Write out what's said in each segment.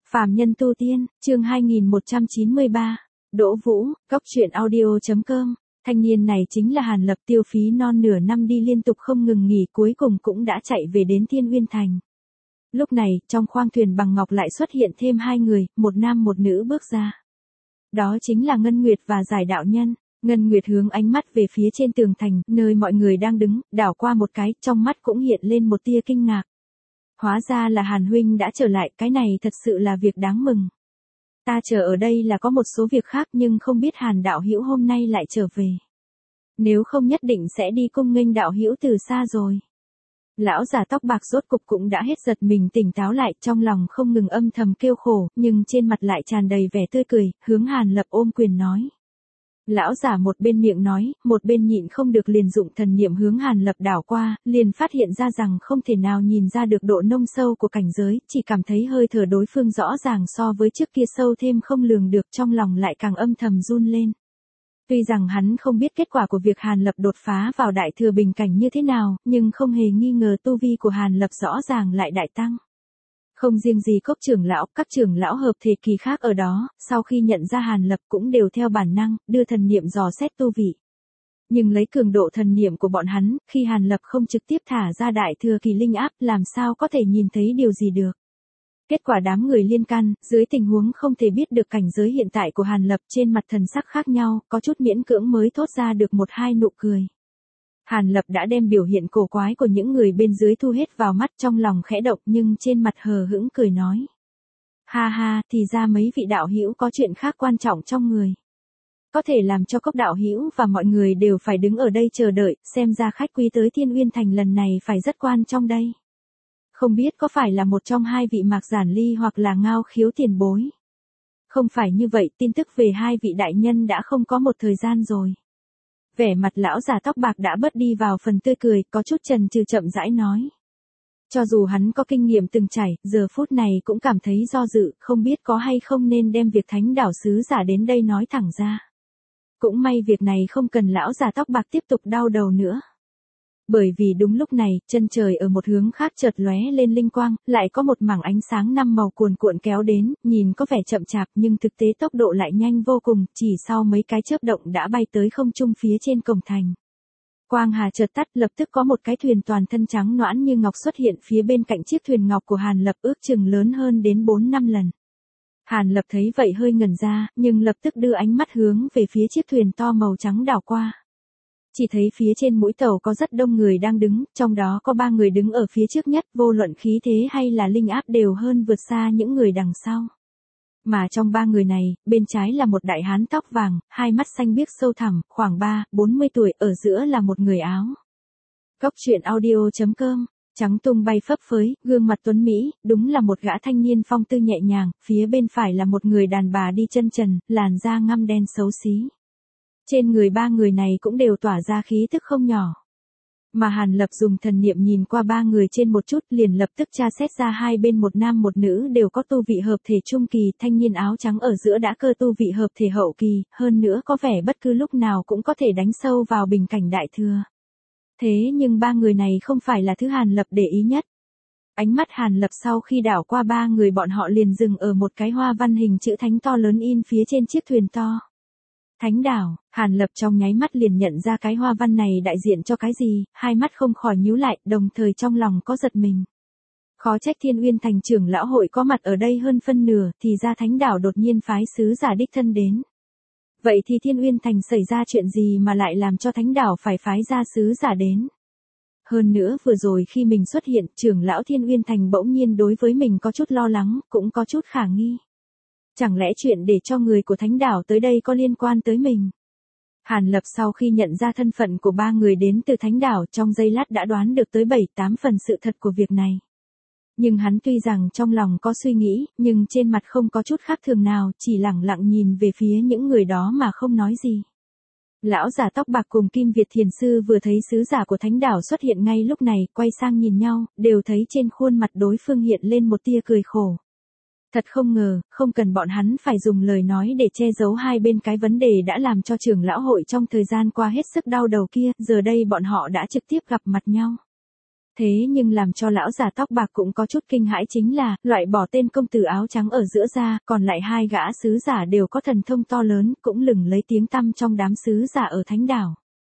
Phàm nhân tu tiên, chương 2193. Đỗ Vũ, Cốc truyện audio.com. Thanh niên này chính là Hàn Lập, tiêu phí non nửa năm đi liên tục không ngừng nghỉ, cuối cùng cũng đã chạy về đến Thiên Uyên Thành. Lúc này, trong khoang thuyền bằng ngọc lại xuất hiện thêm hai người, một nam một nữ bước ra. Đó chính là Ngân Nguyệt và Giải đạo nhân. Ngân Nguyệt hướng ánh mắt về phía trên tường thành, nơi mọi người đang đứng, đảo qua một cái, trong mắt cũng hiện lên một tia kinh ngạc. Hóa ra là Hàn huynh đã trở lại, cái này thật sự là việc đáng mừng. Ta chờ ở đây là có một số việc khác, nhưng không biết Hàn đạo hữu hôm nay lại trở về. Nếu không nhất định sẽ đi cung nghênh đạo hữu từ xa rồi. Lão già tóc bạc rốt cục cũng đã hết giật mình, tỉnh táo lại, trong lòng không ngừng âm thầm kêu khổ, nhưng trên mặt lại tràn đầy vẻ tươi cười, hướng Hàn Lập ôm quyền nói. Lão giả một bên miệng nói, một bên nhịn không được liền dụng thần niệm hướng Hàn Lập đảo qua, liền phát hiện ra rằng không thể nào nhìn ra được độ nông sâu của cảnh giới, chỉ cảm thấy hơi thở đối phương rõ ràng so với trước kia sâu thêm không lường được, trong lòng lại càng âm thầm run lên. Tuy rằng hắn không biết kết quả của việc Hàn Lập đột phá vào đại thừa bình cảnh như thế nào, nhưng không hề nghi ngờ tu vi của Hàn Lập rõ ràng lại đại tăng. Không riêng gì Cốc trưởng lão, các trưởng lão hợp thể kỳ khác ở đó, sau khi nhận ra Hàn Lập cũng đều theo bản năng, đưa thần niệm dò xét tu vị. Nhưng lấy cường độ thần niệm của bọn hắn, khi Hàn Lập không trực tiếp thả ra đại thừa kỳ linh áp, làm sao có thể nhìn thấy điều gì được. Kết quả đám người liên can, dưới tình huống không thể biết được cảnh giới hiện tại của Hàn Lập, trên mặt thần sắc khác nhau, có chút miễn cưỡng mới thốt ra được một hai nụ cười. Hàn Lập đã đem biểu hiện cổ quái của những người bên dưới thu hết vào mắt, trong lòng khẽ động nhưng trên mặt hờ hững cười nói. Ha ha, thì ra mấy vị đạo hữu có chuyện khác quan trọng trong người. Có thể làm cho Cốc đạo hữu và mọi người đều phải đứng ở đây chờ đợi, xem ra khách quý tới Thiên Uyên Thành lần này phải rất quan trọng đây. Không biết có phải là một trong hai vị Mạc Giản Ly hoặc là Ngao Khiếu tiền bối. Không phải như vậy, tin tức về hai vị đại nhân đã không có một thời gian rồi. Vẻ mặt lão già tóc bạc đã bớt đi vào phần tươi cười, có chút chần chừ chậm rãi nói. Cho dù hắn có kinh nghiệm từng trải, giờ phút này cũng cảm thấy do dự, không biết có hay không nên đem việc Thánh đảo sứ giả đến đây nói thẳng ra. Cũng may việc này không cần lão già tóc bạc tiếp tục đau đầu nữa. Bởi vì đúng lúc này, chân trời ở một hướng khác chợt lóe lên linh quang, lại có một mảng ánh sáng năm màu cuồn cuộn kéo đến, nhìn có vẻ chậm chạp nhưng thực tế tốc độ lại nhanh vô cùng, chỉ sau mấy cái chớp động đã bay tới không trung phía trên cổng thành. Quang hà chợt tắt, lập tức có một cái thuyền toàn thân trắng nõn như ngọc xuất hiện phía bên cạnh chiếc thuyền ngọc của Hàn Lập, ước chừng lớn hơn đến 4-5 lần. Hàn Lập thấy vậy hơi ngẩn ra, nhưng lập tức đưa ánh mắt hướng về phía chiếc thuyền to màu trắng đảo qua. Chỉ thấy phía trên mũi tàu có rất đông người đang đứng, trong đó có 3 người đứng ở phía trước nhất, vô luận khí thế hay là linh áp đều hơn vượt xa những người đằng sau. Mà trong 3 người này, bên trái là một đại hán tóc vàng, hai mắt xanh biếc sâu thẳm, khoảng 30-40 tuổi, ở giữa là một người áo. Cốc truyện audio.com. Trắng tung bay phấp phới, gương mặt tuấn Mỹ, đúng là một gã thanh niên phong tư nhẹ nhàng, phía bên phải là một người đàn bà đi chân trần, làn da ngăm đen xấu xí. Trên người 3 người này cũng đều tỏa ra khí tức không nhỏ. Mà Hàn Lập dùng thần niệm nhìn qua 3 người trên một chút, liền lập tức tra xét ra hai bên một nam một nữ đều có tu vị hợp thể trung kỳ, thanh niên áo trắng ở giữa đã cơ tu vị hợp thể hậu kỳ, hơn nữa có vẻ bất cứ lúc nào cũng có thể đánh sâu vào bình cảnh đại thừa. Thế nhưng 3 người này không phải là thứ Hàn Lập để ý nhất. Ánh mắt Hàn Lập sau khi đảo qua 3 người bọn họ liền dừng ở một cái hoa văn hình chữ thánh to lớn in phía trên chiếc thuyền to. Thánh đảo, Hàn Lập trong nháy mắt liền nhận ra cái hoa văn này đại diện cho cái gì, hai mắt không khỏi nhíu lại, đồng thời trong lòng có giật mình. Khó trách Thiên Uyên Thành trưởng lão hội có mặt ở đây hơn phân nửa, thì ra Thánh đảo đột nhiên phái sứ giả đích thân đến. Vậy thì Thiên Uyên Thành xảy ra chuyện gì mà lại làm cho Thánh đảo phải phái ra sứ giả đến? Hơn nữa vừa rồi khi mình xuất hiện, trưởng lão Thiên Uyên Thành bỗng nhiên đối với mình có chút lo lắng, cũng có chút khả nghi. Chẳng lẽ chuyện để cho người của Thánh đảo tới đây có liên quan tới mình? Hàn Lập sau khi nhận ra thân phận của 3 người đến từ Thánh đảo, trong giây lát đã đoán được tới 7-8 phần sự thật của việc này. Nhưng hắn tuy rằng trong lòng có suy nghĩ, nhưng trên mặt không có chút khác thường nào, chỉ lẳng lặng nhìn về phía những người đó mà không nói gì. Lão giả tóc bạc cùng Kim Việt Thiền Sư vừa thấy sứ giả của Thánh đảo xuất hiện ngay lúc này, quay sang nhìn nhau, đều thấy trên khuôn mặt đối phương hiện lên một tia cười khổ. Thật không ngờ, không cần bọn hắn phải dùng lời nói để che giấu hai bên cái vấn đề đã làm cho trưởng lão hội trong thời gian qua hết sức đau đầu kia, giờ đây bọn họ đã trực tiếp gặp mặt nhau. Thế nhưng làm cho lão già tóc bạc cũng có chút kinh hãi chính là, loại bỏ tên công tử áo trắng ở giữa ra, còn lại hai gã sứ giả đều có thần thông to lớn, cũng lừng lấy tiếng tăm trong đám sứ giả ở thánh đảo.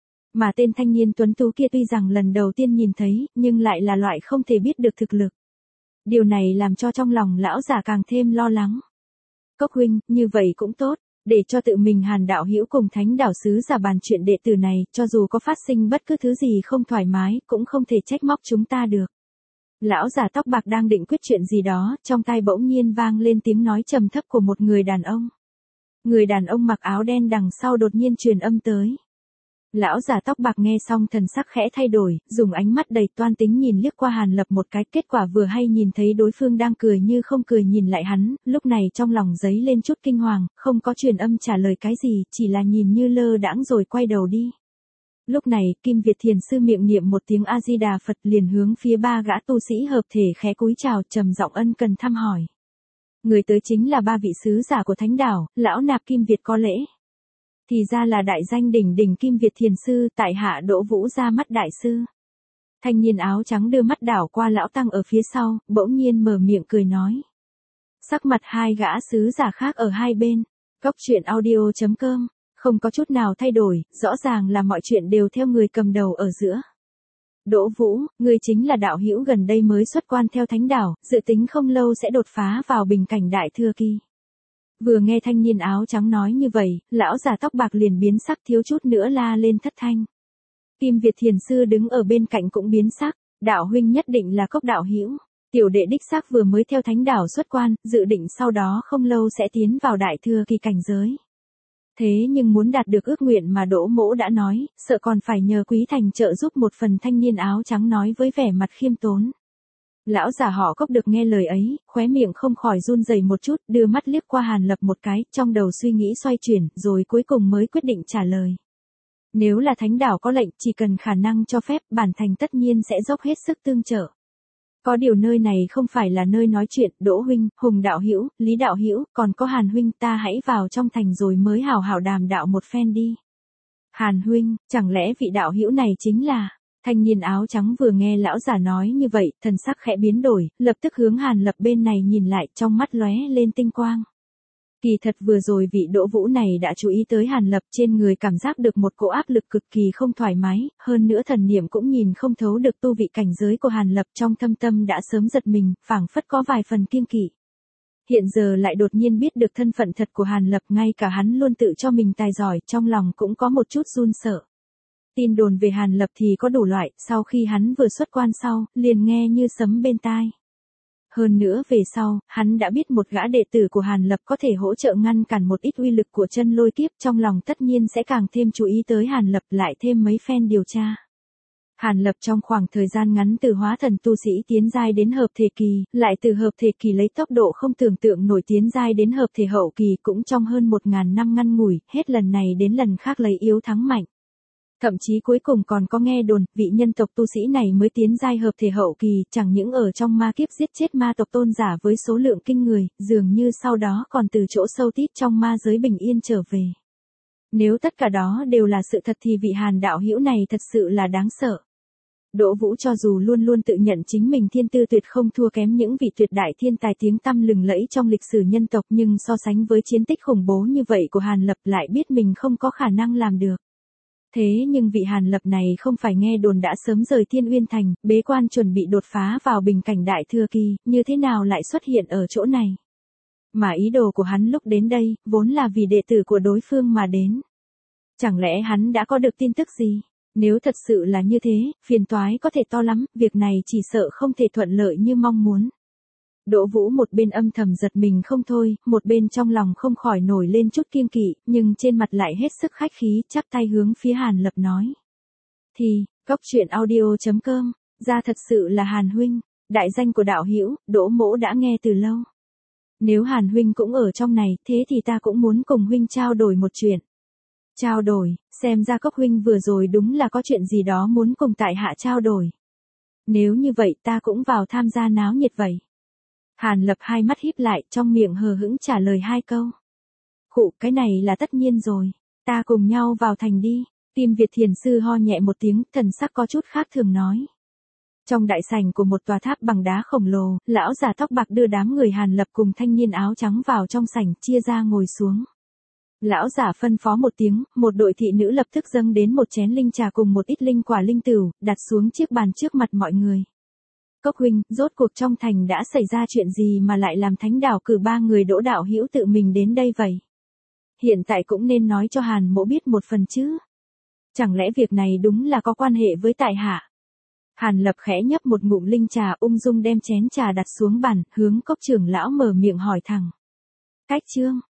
Mà tên thanh niên tuấn tú kia tuy rằng lần đầu tiên nhìn thấy, nhưng lại là loại không thể biết được thực lực. Điều này làm cho trong lòng lão già càng thêm lo lắng. Cốc huynh, như vậy cũng tốt, để cho tự mình Hàn đạo hữu cùng thánh đảo sứ giả bàn chuyện đệ tử này, cho dù có phát sinh bất cứ thứ gì không thoải mái, cũng không thể trách móc chúng ta được. Lão già tóc bạc đang định quyết chuyện gì đó, trong tai bỗng nhiên vang lên tiếng nói trầm thấp của một người đàn ông. Người đàn ông mặc áo đen đằng sau đột nhiên truyền âm tới. Lão già tóc bạc nghe xong thần sắc khẽ thay đổi, dùng ánh mắt đầy toan tính nhìn liếc qua Hàn Lập một cái, kết quả vừa hay nhìn thấy đối phương đang cười như không cười nhìn lại hắn, lúc này trong lòng dấy lên chút kinh hoàng, không có truyền âm trả lời cái gì, chỉ là nhìn như lơ đãng rồi quay đầu đi. Lúc này, Kim Việt Thiền sư miệng niệm một tiếng A-di-đà Phật liền hướng phía ba gã tu sĩ hợp thể khẽ cúi chào, trầm giọng ân cần thăm hỏi. Người tới chính là ba vị sứ giả của thánh đảo, lão nạp Kim Việt có lễ. Thì ra là đại danh đỉnh đỉnh Kim Việt Thiền sư, tại hạ Đỗ Vũ ra mắt đại sư. Thanh niên áo trắng đưa mắt đảo qua lão tăng ở phía sau, bỗng nhiên mở miệng cười nói. Sắc mặt hai gã sứ giả khác ở hai bên, Cốc truyện audio.com, không có chút nào thay đổi, rõ ràng là mọi chuyện đều theo người cầm đầu ở giữa. Đỗ Vũ, ngươi chính là đạo hữu gần đây mới xuất quan theo thánh đảo, dự tính không lâu sẽ đột phá vào bình cảnh đại thừa kỳ. Vừa nghe thanh niên áo trắng nói như vậy, lão già tóc bạc liền biến sắc thiếu chút nữa la lên thất thanh. Kim Việt Thiền sư đứng ở bên cạnh cũng biến sắc, đạo huynh nhất định là Cốc đạo hữu. Tiểu đệ đích xác vừa mới theo thánh đảo xuất quan, dự định sau đó không lâu sẽ tiến vào đại thừa kỳ cảnh giới. Thế nhưng muốn đạt được ước nguyện mà Đỗ mỗ đã nói, sợ còn phải nhờ quý thành trợ giúp một phần. Thanh niên áo trắng nói với vẻ mặt khiêm tốn. Lão già họ Cốc được nghe lời ấy, khóe miệng không khỏi run rẩy một chút, đưa mắt liếc qua Hàn Lập một cái, trong đầu suy nghĩ xoay chuyển, rồi cuối cùng mới quyết định trả lời. Nếu là thánh đảo có lệnh, chỉ cần khả năng cho phép, bản thành tất nhiên sẽ dốc hết sức tương trợ. Có điều nơi này không phải là nơi nói chuyện, Đỗ huynh, Hùng đạo hữu, Lý đạo hữu, còn có Hàn huynh, ta hãy vào trong thành rồi mới hào hào đàm đạo một phen đi. Hàn huynh, chẳng lẽ vị đạo hữu này chính là... Thanh niên áo trắng vừa nghe lão già nói như vậy, thần sắc khẽ biến đổi, lập tức hướng Hàn Lập bên này nhìn lại, trong mắt lóe lên tinh quang. Kỳ thật vừa rồi vị Đỗ Vũ này đã chú ý tới Hàn Lập, trên người cảm giác được một cỗ áp lực cực kỳ không thoải mái, hơn nữa thần niệm cũng nhìn không thấu được tu vị cảnh giới của Hàn Lập, trong thâm tâm đã sớm giật mình, phảng phất có vài phần kiêng kỵ. Hiện giờ lại đột nhiên biết được thân phận thật của Hàn Lập, ngay cả hắn luôn tự cho mình tài giỏi, trong lòng cũng có một chút run sợ. Tin đồn về Hàn Lập thì có đủ loại, sau khi hắn vừa xuất quan sau, liền nghe như sấm bên tai. Hơn nữa về sau, hắn đã biết một gã đệ tử của Hàn Lập có thể hỗ trợ ngăn cản một ít uy lực của chân lôi kiếp, trong lòng tất nhiên sẽ càng thêm chú ý tới Hàn Lập, lại thêm mấy phen điều tra. Hàn Lập trong khoảng thời gian ngắn từ hóa thần tu sĩ tiến giai đến hợp thể kỳ, lại từ hợp thể kỳ lấy tốc độ không tưởng tượng nổi tiến giai đến hợp thể hậu kỳ, cũng trong hơn 1000 năm ngắn ngủi, hết lần này đến lần khác lấy yếu thắng mạnh. Thậm chí cuối cùng còn có nghe đồn, vị nhân tộc tu sĩ này mới tiến giai hợp thể hậu kỳ, chẳng những ở trong ma kiếp giết chết ma tộc tôn giả với số lượng kinh người, dường như sau đó còn từ chỗ sâu tít trong ma giới bình yên trở về. Nếu tất cả đó đều là sự thật thì vị Hàn đạo hữu này thật sự là đáng sợ. Đỗ Vũ cho dù luôn luôn tự nhận chính mình thiên tư tuyệt không thua kém những vị tuyệt đại thiên tài tiếng tăm lừng lẫy trong lịch sử nhân tộc, nhưng so sánh với chiến tích khủng bố như vậy của Hàn Lập lại biết mình không có khả năng làm được. Thế nhưng vị Hàn Lập này không phải nghe đồn đã sớm rời Thiên Uyên Thành, bế quan chuẩn bị đột phá vào bình cảnh đại thừa kỳ, như thế nào lại xuất hiện ở chỗ này? Mà ý đồ của hắn lúc đến đây, vốn là vì đệ tử của đối phương mà đến. Chẳng lẽ hắn đã có được tin tức gì? Nếu thật sự là như thế, phiền toái có thể to lắm, việc này chỉ sợ không thể thuận lợi như mong muốn. Đỗ Vũ một bên âm thầm giật mình không thôi, một bên trong lòng không khỏi nổi lên chút kiêng kỵ, nhưng trên mặt lại hết sức khách khí, chắp tay hướng phía Hàn Lập nói. Thì, Cốc truyện audio.com, ra thật sự là Hàn huynh, đại danh của đạo hữu, Đỗ mỗ đã nghe từ lâu. Nếu Hàn huynh cũng ở trong này, thế thì ta cũng muốn cùng huynh trao đổi một chuyện. Trao đổi, xem ra Cốc huynh vừa rồi đúng là có chuyện gì đó muốn cùng tại hạ trao đổi. Nếu như vậy ta cũng vào tham gia náo nhiệt vậy. Hàn Lập hai mắt híp lại, trong miệng hờ hững trả lời hai câu. Khụ, cái này là tất nhiên rồi, ta cùng nhau vào thành đi. Kim Việt Thiền sư ho nhẹ một tiếng, thần sắc có chút khác thường nói. Trong đại sảnh của một tòa tháp bằng đá khổng lồ, lão già tóc bạc đưa đám người Hàn Lập cùng thanh niên áo trắng vào trong sảnh, chia ra ngồi xuống. Lão giả phân phó một tiếng, một đội thị nữ lập tức dâng đến một chén linh trà cùng một ít linh quả linh tửu, đặt xuống chiếc bàn trước mặt mọi người. Cốc huynh, rốt cuộc trong thành đã xảy ra chuyện gì mà lại làm thánh đảo cử 3 người Đỗ đạo hữu tự mình đến đây vậy? Hiện tại cũng nên nói cho Hàn mỗ biết một phần chứ. Chẳng lẽ việc này đúng là có quan hệ với tại hạ? Hàn Lập khẽ nhấp một ngụm linh trà, ung dung đem chén trà đặt xuống bàn, hướng Cốc trưởng lão mở miệng hỏi thẳng. Cách chương